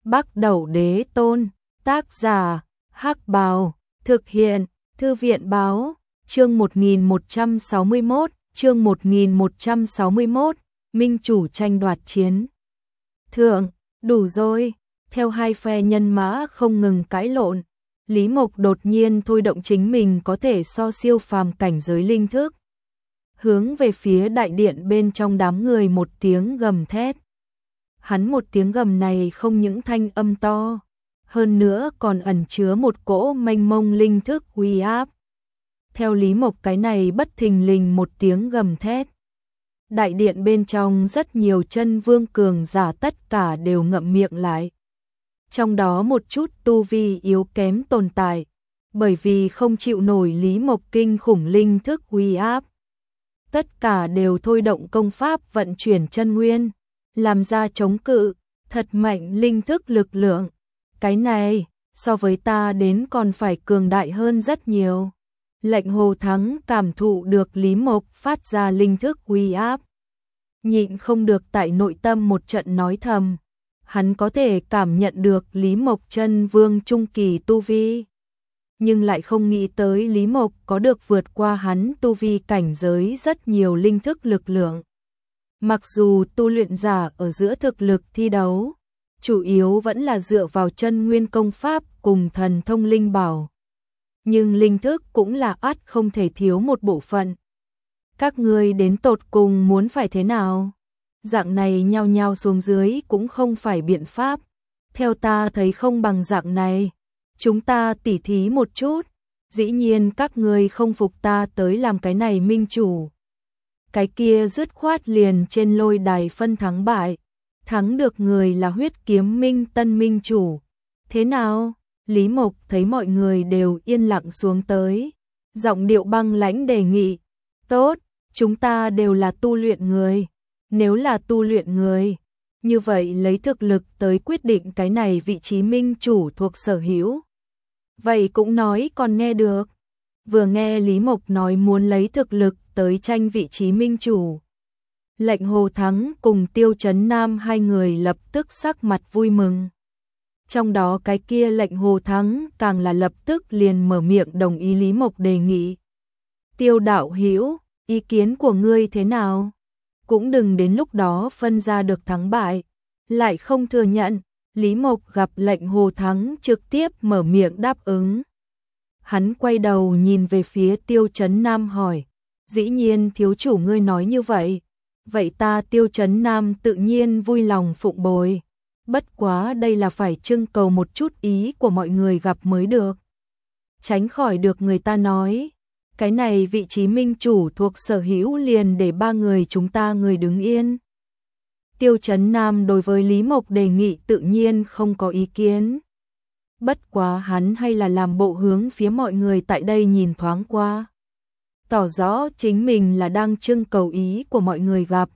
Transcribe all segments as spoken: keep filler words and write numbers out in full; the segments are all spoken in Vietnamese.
Bắc Đẩu Đế Tôn, tác giả, Hắc Bào, thực hiện, Thư viện Báo, chương một nghìn một trăm sáu mươi mốt, chương một nghìn một trăm sáu mươi mốt, Minh Chủ tranh đoạt chiến. Thượng, đủ rồi, theo hai phe nhân mã không ngừng cãi lộn, Lý Mộc đột nhiên thôi động chính mình có thể so siêu phàm cảnh giới linh thức. Hướng về phía đại điện bên trong đám người một tiếng gầm thét. Hắn một tiếng gầm này không những thanh âm to, hơn nữa còn ẩn chứa một cỗ mênh mông linh thức uy áp. Theo Lý Mộc cái này bất thình lình một tiếng gầm thét. Đại điện bên trong rất nhiều chân vương cường giả tất cả đều ngậm miệng lại. Trong đó một chút tu vi yếu kém tồn tại, bởi vì không chịu nổi Lý Mộc kinh khủng linh thức uy áp. Tất cả đều thôi động công pháp vận chuyển chân nguyên, làm ra chống cự, thật mạnh linh thức lực lượng. Cái này, so với ta đến còn phải cường đại hơn rất nhiều. Lệnh Hồ Thắng cảm thụ được Lý Mộc phát ra linh thức uy áp. Nhịn không được tại nội tâm một trận nói thầm. Hắn có thể cảm nhận được Lý Mộc chân vương trung kỳ tu vi. Nhưng lại không nghĩ tới Lý Mộc có được vượt qua hắn tu vi cảnh giới rất nhiều linh thức lực lượng. Mặc dù tu luyện giả ở giữa thực lực thi đấu, chủ yếu vẫn là dựa vào chân nguyên công pháp cùng thần thông linh bảo. Nhưng linh thức cũng là ắt không thể thiếu một bộ phận. Các ngươi đến tột cùng muốn phải thế nào? Dạng này nhao nhao xuống dưới cũng không phải biện pháp. Theo ta thấy không bằng dạng này. Chúng ta tỉ thí một chút. Dĩ nhiên các ngươi không phục ta tới làm cái này minh chủ. Cái kia dứt khoát liền trên lôi đài phân thắng bại. Thắng được người là huyết kiếm minh tân minh chủ. Thế nào? Lý Mộc thấy mọi người đều yên lặng xuống tới. Giọng điệu băng lãnh đề nghị. Tốt, chúng ta đều là tu luyện người. Nếu là tu luyện người, như vậy lấy thực lực tới quyết định cái này vị trí minh chủ thuộc sở hữu. Vậy cũng nói còn nghe được. Vừa nghe Lý Mộc nói muốn lấy thực lực tới tranh vị trí minh chủ. Lệnh Hồ Thắng cùng Tiêu Chấn Nam hai người lập tức sắc mặt vui mừng. Trong đó cái kia Lệnh Hồ Thắng càng là lập tức liền mở miệng đồng ý Lý Mộc đề nghị. Tiêu đạo hữu, ý kiến của ngươi thế nào? Cũng đừng đến lúc đó phân ra được thắng bại, lại không thừa nhận. Lý Mộc gặp Lệnh Hồ Thắng trực tiếp mở miệng đáp ứng. Hắn quay đầu nhìn về phía Tiêu Chấn Nam hỏi, dĩ nhiên thiếu chủ ngươi nói như vậy, vậy ta Tiêu Chấn Nam tự nhiên vui lòng phụng bồi. Bất quá đây là phải trưng cầu một chút ý của mọi người gặp mới được. Tránh khỏi được người ta nói, cái này vị trí minh chủ thuộc sở hữu liền để ba người chúng ta người đứng yên. Tiêu Chấn Nam đối với Lý Mộc đề nghị tự nhiên không có ý kiến. Bất quá hắn hay là làm bộ hướng phía mọi người tại đây nhìn thoáng qua. Tỏ rõ chính mình là đang trưng cầu ý của mọi người gặp.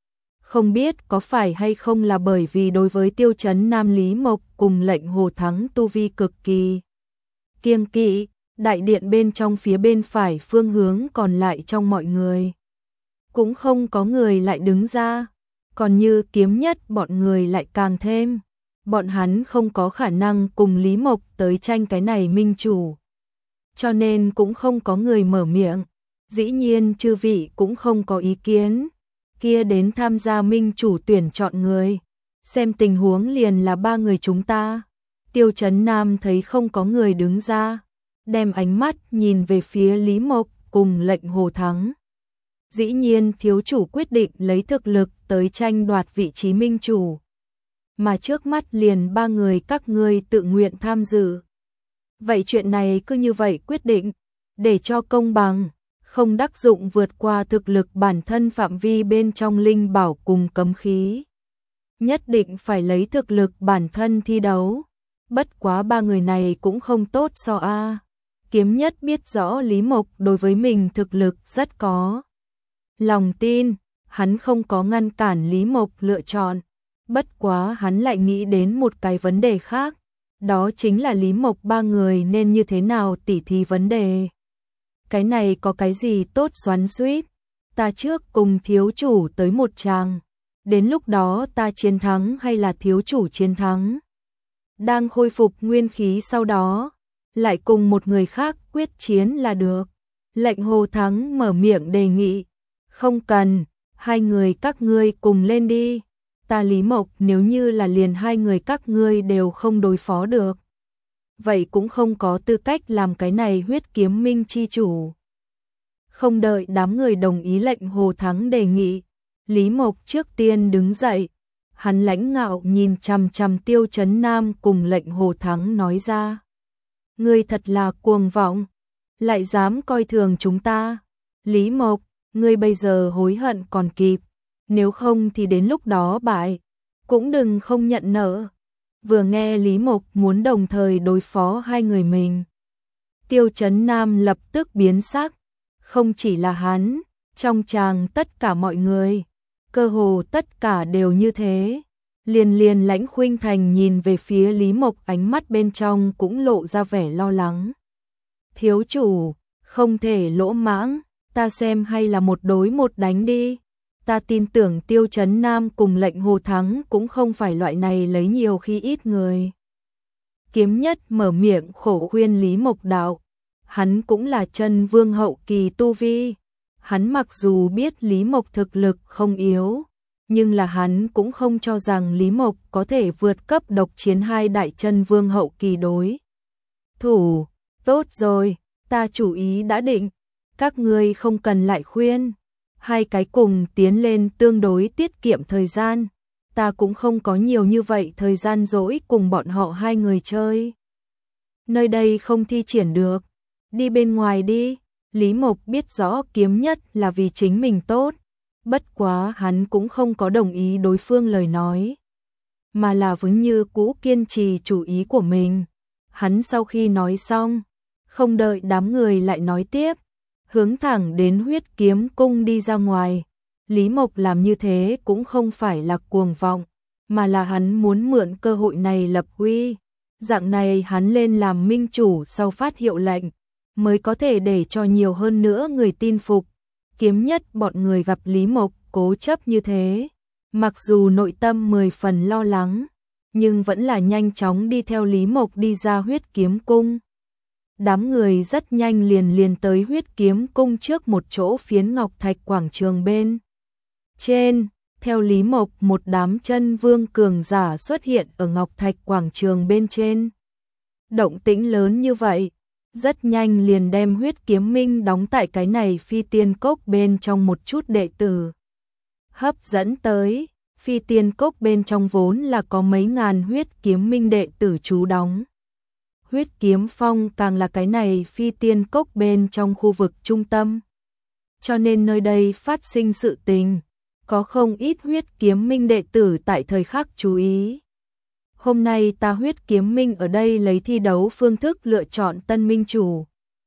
Không biết có phải hay không là bởi vì đối với Tiêu Chấn Nam Lý Mộc cùng Lệnh Hồ Thắng tu vi cực kỳ kiêng kỵ. Đại điện bên trong phía bên phải phương hướng còn lại trong mọi người. Cũng không có người lại đứng ra. Còn như Kiếm Nhất bọn người lại càng thêm. Bọn hắn không có khả năng cùng Lý Mộc tới tranh cái này minh chủ. Cho nên cũng không có người mở miệng. Dĩ nhiên chư vị cũng không có ý kiến. Kia đến tham gia minh chủ tuyển chọn người. Xem tình huống liền là ba người chúng ta. Tiêu Chấn Nam thấy không có người đứng ra. Đem ánh mắt nhìn về phía Lý Mộc cùng Lệnh Hồ Thắng. Dĩ nhiên thiếu chủ quyết định lấy thực lực tới tranh đoạt vị trí minh chủ. Mà trước mắt liền ba người các ngươi tự nguyện tham dự. Vậy chuyện này cứ như vậy quyết định, để cho công bằng, không đắc dụng vượt qua thực lực bản thân phạm vi bên trong linh bảo cùng cấm khí. Nhất định phải lấy thực lực bản thân thi đấu. Bất quá ba người này cũng không tốt so a. Kiếm Nhất biết rõ Lý Mộc đối với mình thực lực rất có lòng tin, hắn không có ngăn cản Lý Mộc lựa chọn. Bất quá hắn lại nghĩ đến một cái vấn đề khác, đó chính là Lý Mộc ba người nên như thế nào tỉ thí vấn đề. Cái này có cái gì tốt xoắn xuýt? Ta trước cùng thiếu chủ tới một tràng, đến lúc đó ta chiến thắng hay là thiếu chủ chiến thắng? đang khôi phục nguyên khí sau đó, lại cùng một người khác quyết chiến là được. Lệnh Hồ Thắng mở miệng đề nghị, không cần, hai người các ngươi cùng lên đi. Ta Lý Mộc nếu như là liền hai người các ngươi đều không đối phó được, vậy cũng không có tư cách làm cái này huyết kiếm minh chi chủ. Không đợi đám người đồng ý lệnh Hồ Thắng đề nghị, Lý Mộc trước tiên đứng dậy, hắn lãnh ngạo nhìn chằm chằm Tiêu Chấn Nam cùng lệnh Hồ Thắng nói ra. Ngươi thật là cuồng vọng, lại dám coi thường chúng ta. Lý Mộc, ngươi bây giờ hối hận còn kịp, nếu không thì đến lúc đó bại, cũng đừng không nhận nợ. Vừa nghe Lý Mộc muốn đồng thời đối phó hai người mình, Tiêu Chấn Nam lập tức biến sắc, không chỉ là hắn, trong tràng tất cả mọi người, cơ hồ tất cả đều như thế. Liền liền Lãnh Khuynh Thành nhìn về phía Lý Mộc, ánh mắt bên trong cũng lộ ra vẻ lo lắng. Thiếu chủ, không thể lỗ mãng, ta xem hay là một đối một đánh đi. Ta tin tưởng Tiêu Chấn Nam cùng lệnh Hồ Thắng cũng không phải loại này lấy nhiều khi ít người. Kiếm Nhất mở miệng khổ khuyên Lý Mộc đạo, hắn cũng là chân vương hậu kỳ tu vi. Hắn mặc dù biết Lý Mộc thực lực không yếu, nhưng là hắn cũng không cho rằng Lý Mộc có thể vượt cấp độc chiến hai đại chân vương hậu kỳ đối thủ. Tốt rồi, ta chủ ý đã định, các ngươi không cần lại khuyên. Hai cái cùng tiến lên tương đối tiết kiệm thời gian, ta cũng không có nhiều như vậy thời gian rỗi cùng bọn họ hai người chơi. Nơi đây không thi triển được, đi bên ngoài đi. Lý Mộc biết rõ Kiếm Nhất là vì chính mình tốt, bất quá hắn cũng không có đồng ý đối phương lời nói, mà là vẫn như cũ kiên trì chủ ý của mình. Hắn sau khi nói xong, không đợi đám người lại nói tiếp, hướng thẳng đến Huyết Kiếm Cung đi ra ngoài. Lý Mộc làm như thế cũng không phải là cuồng vọng, mà là hắn muốn mượn cơ hội này lập uy. Dạng này hắn lên làm minh chủ sau phát hiệu lệnh, mới có thể để cho nhiều hơn nữa người tin phục. Kiếm Nhất bọn người gặp Lý Mộc cố chấp như thế, mặc dù nội tâm mười phần lo lắng, nhưng vẫn là nhanh chóng đi theo Lý Mộc đi ra Huyết Kiếm Cung. Đám người rất nhanh liền liền tới Huyết Kiếm Cung trước một chỗ phiến ngọc thạch quảng trường bên trên. Theo Lý Mộc, một đám chân vương cường giả xuất hiện ở ngọc thạch quảng trường bên trên. Động tĩnh lớn như vậy, rất nhanh liền đem Huyết Kiếm Minh đóng tại cái này Phi Tiên Cốc bên trong một chút đệ tử hấp dẫn tới. Phi Tiên Cốc bên trong vốn là có mấy ngàn Huyết Kiếm Minh đệ tử trú đóng. Huyết Kiếm Phong càng là cái này Phi Tiên Cốc bên trong khu vực trung tâm, cho nên nơi đây phát sinh sự tình, có không ít Huyết Kiếm Minh đệ tử tại thời khắc chú ý. Hôm nay ta Huyết Kiếm Minh ở đây lấy thi đấu phương thức lựa chọn tân minh chủ.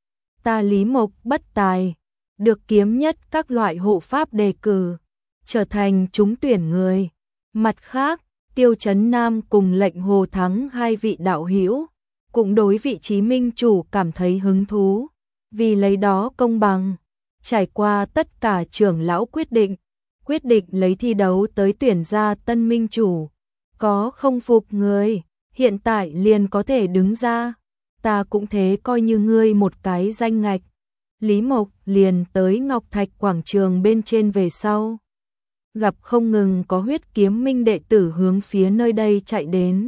Ta Lý Mộc bất tài, được Kiếm Nhất các loại hộ pháp đề cử, trở thành trúng tuyển người. Mặt khác, Tiêu Chấn Nam cùng lệnh Hồ Thắng hai vị đạo hữu cũng đối vị trí minh chủ cảm thấy hứng thú, vì lấy đó công bằng. Trải qua tất cả trưởng lão quyết định, quyết định lấy thi đấu tới tuyển ra tân minh chủ. Có không phục người, hiện tại liền có thể đứng ra. Ta cũng thế coi như ngươi một cái danh ngạch. Lý Mộc liền tới Ngọc Thạch quảng trường bên trên về sau, gặp không ngừng có Huyết Kiếm Minh đệ tử hướng phía nơi đây chạy đến.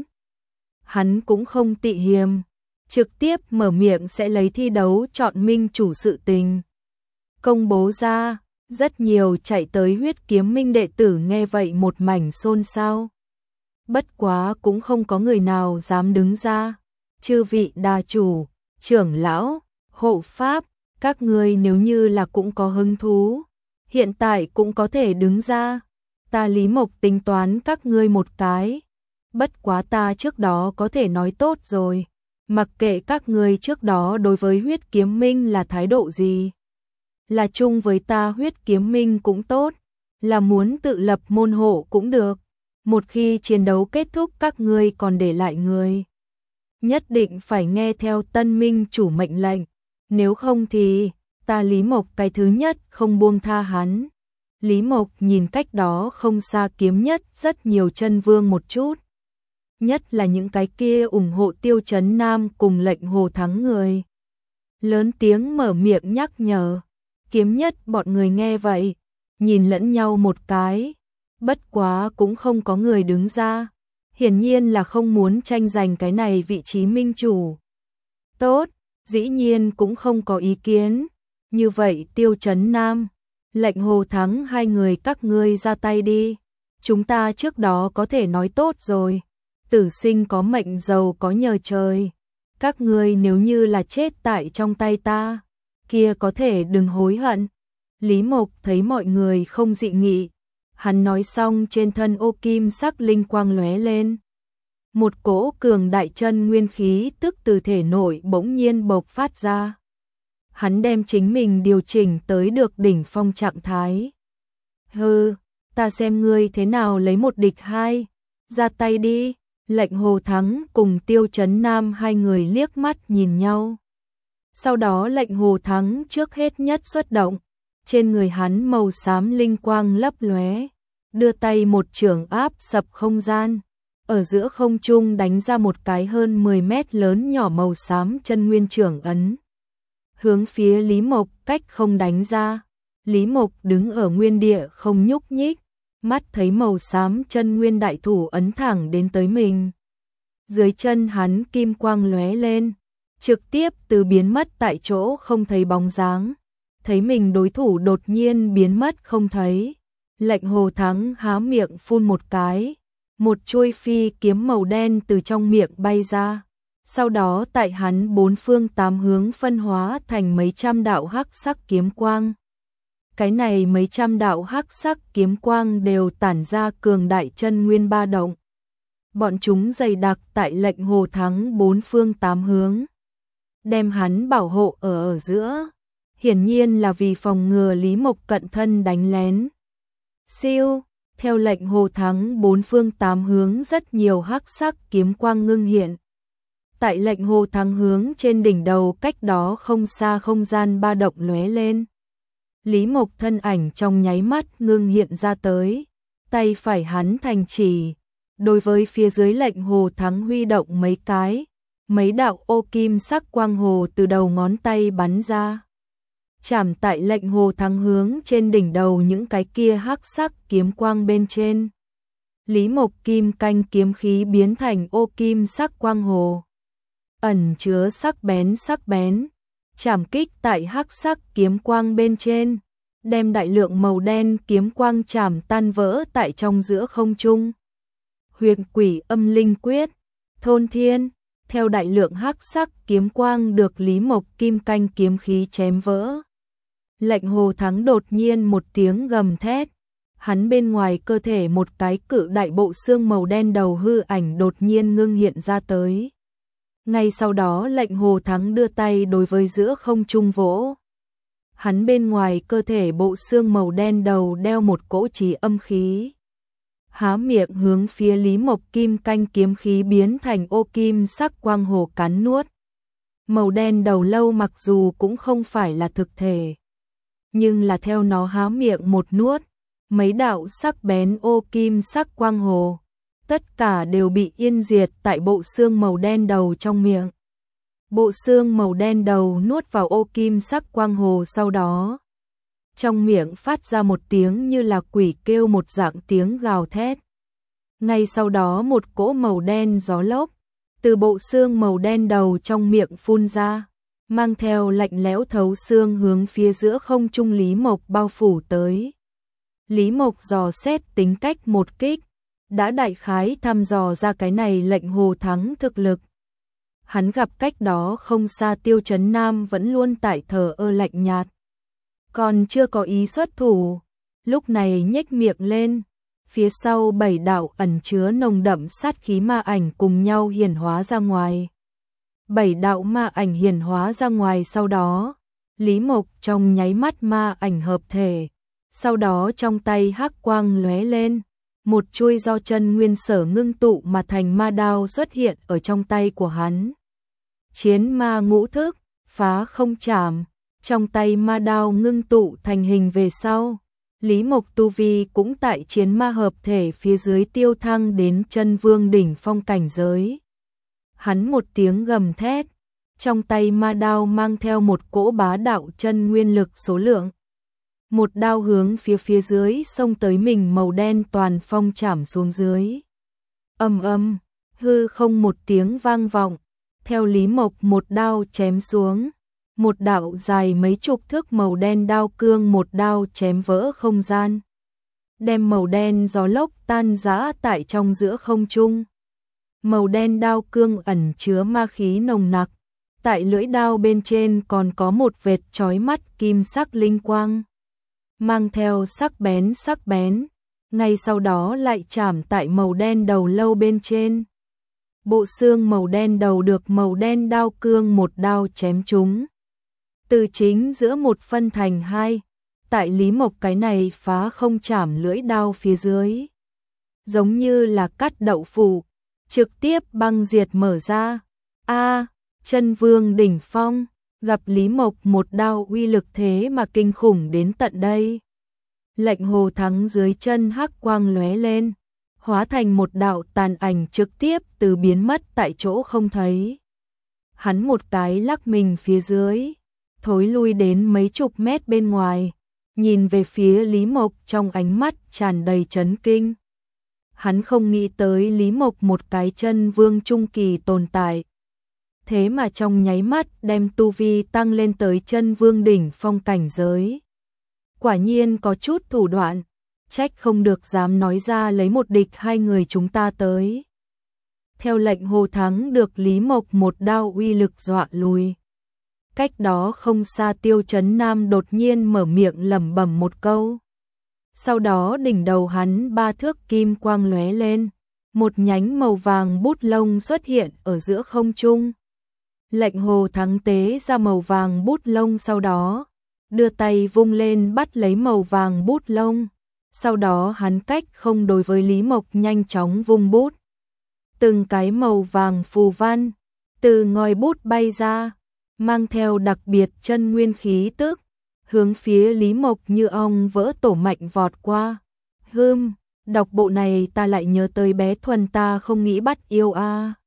Hắn cũng không tị hiềm, trực tiếp mở miệng sẽ lấy thi đấu chọn minh chủ sự tình công bố ra. Rất nhiều chạy tới Huyết Kiếm Minh đệ tử nghe vậy một mảnh xôn xao. Bất quá cũng không có người nào dám đứng ra. Chư vị đà chủ, trưởng lão, hộ pháp, các ngươi nếu như là cũng có hứng thú, hiện tại cũng có thể đứng ra. Ta Lý Mộc tính toán các ngươi một cái. Bất quá ta trước đó có thể nói tốt rồi, mặc kệ các ngươi trước đó đối với Huyết Kiếm Minh là thái độ gì, là chung với ta Huyết Kiếm Minh cũng tốt, là muốn tự lập môn hộ cũng được. Một khi chiến đấu kết thúc các ngươi còn để lại người, nhất định phải nghe theo tân minh chủ mệnh lệnh, nếu không thì ta Lý Mộc cái thứ nhất không buông tha hắn. Lý Mộc nhìn cách đó không xa Kiếm Nhất rất nhiều chân vương một chút, nhất là những cái kia ủng hộ Tiêu Chấn Nam cùng Lệnh Hồ Thắng người. Lớn tiếng mở miệng nhắc nhở, Kiếm Nhất bọn người nghe vậy, nhìn lẫn nhau một cái, bất quá cũng không có người đứng ra, hiển nhiên là không muốn tranh giành cái này vị trí minh chủ. Tốt, dĩ nhiên cũng không có ý kiến, như vậy Tiêu Chấn Nam, Lệnh Hồ Thắng hai người các ngươi ra tay đi, chúng ta trước đó có thể nói tốt rồi, tử sinh có mệnh giàu có nhờ trời, các ngươi nếu như là chết tại trong tay ta, kia có thể đừng hối hận. Lý Mộc thấy mọi người không dị nghị, hắn nói xong trên thân ô kim sắc linh quang lóe lên. Một cỗ cường đại chân nguyên khí tức từ thể nội bỗng nhiên bộc phát ra. Hắn đem chính mình điều chỉnh tới được đỉnh phong trạng thái. Hừ, ta xem ngươi thế nào lấy một địch hai, ra tay đi. Lệnh Hồ Thắng cùng Tiêu Chấn Nam hai người liếc mắt nhìn nhau. Sau đó Lệnh Hồ Thắng trước hết nhất xuất động, trên người hắn màu xám linh quang lấp lóe, đưa tay một chưởng áp sập không gian, ở giữa không trung đánh ra một cái hơn mười mét lớn nhỏ màu xám chân nguyên chưởng ấn. Hướng phía Lý Mộc cách không đánh ra, Lý Mộc đứng ở nguyên địa không nhúc nhích, mắt thấy màu xám chân nguyên đại thủ ấn thẳng đến tới mình. Dưới chân hắn kim quang lóe lên, trực tiếp từ biến mất tại chỗ không thấy bóng dáng. Thấy mình đối thủ đột nhiên biến mất không thấy, Lệnh Hồ Thắng há miệng phun một cái, một chuôi phi kiếm màu đen từ trong miệng bay ra. Sau đó tại hắn bốn phương tám hướng phân hóa thành mấy trăm đạo hắc sắc kiếm quang. Cái này mấy trăm đạo hắc sắc kiếm quang đều tản ra cường đại chân nguyên ba động. Bọn chúng dày đặc tại Lệnh Hồ Thắng bốn phương tám hướng, đem hắn bảo hộ ở ở giữa. Hiển nhiên là vì phòng ngừa Lý Mộc cận thân đánh lén. Siêu, theo Lệnh Hồ Thắng bốn phương tám hướng rất nhiều hắc sắc kiếm quang ngưng hiện. Tại Lệnh Hồ Thắng hướng trên đỉnh đầu cách đó không xa không gian ba động lóe lên. Lý Mộc thân ảnh trong nháy mắt ngưng hiện ra tới, tay phải hắn thành chỉ, đối với phía dưới Lệnh Hồ Thắng huy động mấy cái, mấy đạo ô kim sắc quang hồ từ đầu ngón tay bắn ra. Chạm tại Lệnh Hồ Thắng hướng trên đỉnh đầu những cái kia hắc sắc kiếm quang bên trên. Lý Mộc kim canh kiếm khí biến thành ô kim sắc quang hồ, ẩn chứa sắc bén sắc bén, chạm kích tại hắc sắc kiếm quang bên trên, đem đại lượng màu đen kiếm quang chạm tan vỡ tại trong giữa không trung. Huyền Quỷ Âm Linh Quyết, thôn thiên, theo đại lượng hắc sắc kiếm quang được Lý Mộc kim canh kiếm khí chém vỡ. Lệnh Hồ Thắng đột nhiên một tiếng gầm thét, hắn bên ngoài cơ thể một cái cự đại bộ xương màu đen đầu hư ảnh đột nhiên ngưng hiện ra tới. Ngay sau đó Lệnh Hồ Thắng đưa tay đối với giữa không trung vỗ. Hắn bên ngoài cơ thể bộ xương màu đen đầu đeo một cỗ trì âm khí. Há miệng hướng phía Lý Mộc kim canh kiếm khí biến thành ô kim sắc quang hồ cắn nuốt. Màu đen đầu lâu mặc dù cũng không phải là thực thể, nhưng là theo nó há miệng một nuốt, mấy đạo sắc bén ô kim sắc quang hồ, tất cả đều bị yên diệt tại bộ xương màu đen đầu trong miệng. Bộ xương màu đen đầu nuốt vào ô kim sắc quang hồ sau đó, trong miệng phát ra một tiếng như là quỷ kêu một dạng tiếng gào thét. Ngay sau đó một cỗ màu đen gió lốc từ bộ xương màu đen đầu trong miệng phun ra, mang theo lạnh lẽo thấu xương hướng phía giữa không trung Lý Mộc bao phủ tới. Lý Mộc dò xét tính cách một kích, đã đại khái thăm dò ra cái này Lệnh Hồ Thắng thực lực. Hắn gặp cách đó không xa Tiêu Chấn Nam vẫn luôn tại thờ ơ lạnh nhạt, còn chưa có ý xuất thủ, lúc này nhếch miệng lên, phía sau bảy đạo ẩn chứa nồng đậm sát khí ma ảnh cùng nhau hiển hóa ra ngoài. Bảy đạo ma ảnh hiển hóa ra ngoài sau đó, Lý Mộc trong nháy mắt ma ảnh hợp thể, sau đó trong tay hắc quang lóe lên, một chuôi do chân nguyên sở ngưng tụ mà thành ma đao xuất hiện ở trong tay của hắn. Chiến ma ngũ thức, phá không chạm, trong tay ma đao ngưng tụ thành hình về sau, Lý Mộc tu vi cũng tại chiến ma hợp thể phía dưới tiêu thăng đến chân vương đỉnh phong cảnh giới. Hắn một tiếng gầm thét, trong tay ma đao mang theo một cỗ bá đạo chân nguyên lực số lượng. Một đao hướng phía phía dưới xông tới mình màu đen toàn phong chảm xuống dưới. Ầm ầm, hư không một tiếng vang vọng, theo Lý Mộc một đao chém xuống, một đạo dài mấy chục thước màu đen đao cương một đao chém vỡ không gian, đem màu đen gió lốc tan rã tại trong giữa không trung. Màu đen đao cương ẩn chứa ma khí nồng nặc, tại lưỡi đao bên trên còn có một vệt chói mắt kim sắc linh quang, mang theo sắc bén sắc bén, ngay sau đó lại chạm tại màu đen đầu lâu bên trên. Bộ xương màu đen đầu được màu đen đao cương một đao chém trúng, từ chính giữa một phân thành hai, tại Lý Mộc cái này phá không chạm lưỡi đao phía dưới, giống như là cắt đậu phụ, trực tiếp băng diệt mở ra. A, chân vương đỉnh phong, gặp Lý Mộc một đao uy lực thế mà kinh khủng đến tận đây. Lệnh Hồ Thắng dưới chân hắc quang lóe lên, hóa thành một đạo tàn ảnh trực tiếp từ biến mất tại chỗ không thấy. Hắn một cái lắc mình phía dưới, thối lui đến mấy chục mét bên ngoài, nhìn về phía Lý Mộc trong ánh mắt tràn đầy chấn kinh. Hắn không nghĩ tới Lý Mộc một cái chân vương trung kỳ tồn tại, thế mà trong nháy mắt đem tu vi tăng lên tới chân vương đỉnh phong cảnh giới. Quả nhiên có chút thủ đoạn, trách không được dám nói ra lấy một địch hai người chúng ta tới. Theo lệnh Hồ Thắng được Lý Mộc một đao uy lực dọa lùi. Cách đó không xa Tiêu Chấn Nam đột nhiên mở miệng lẩm bẩm một câu. Sau đó đỉnh đầu hắn ba thước kim quang lóe lên, một nhánh màu vàng bút lông xuất hiện ở giữa không trung. Lệnh Hồ Thắng tế ra màu vàng bút lông, sau đó đưa tay vung lên bắt lấy màu vàng bút lông. Sau đó hắn cách không đối với Lý Mộc nhanh chóng vung bút. Từng cái màu vàng phù văn từ ngòi bút bay ra, mang theo đặc biệt chân nguyên khí tức, hướng phía Lý Mộc như ong vỡ tổ mạnh vọt qua. Hừm, đọc bộ này ta lại nhớ tới bé Thuần ta không nghĩ bắt yêu a. À.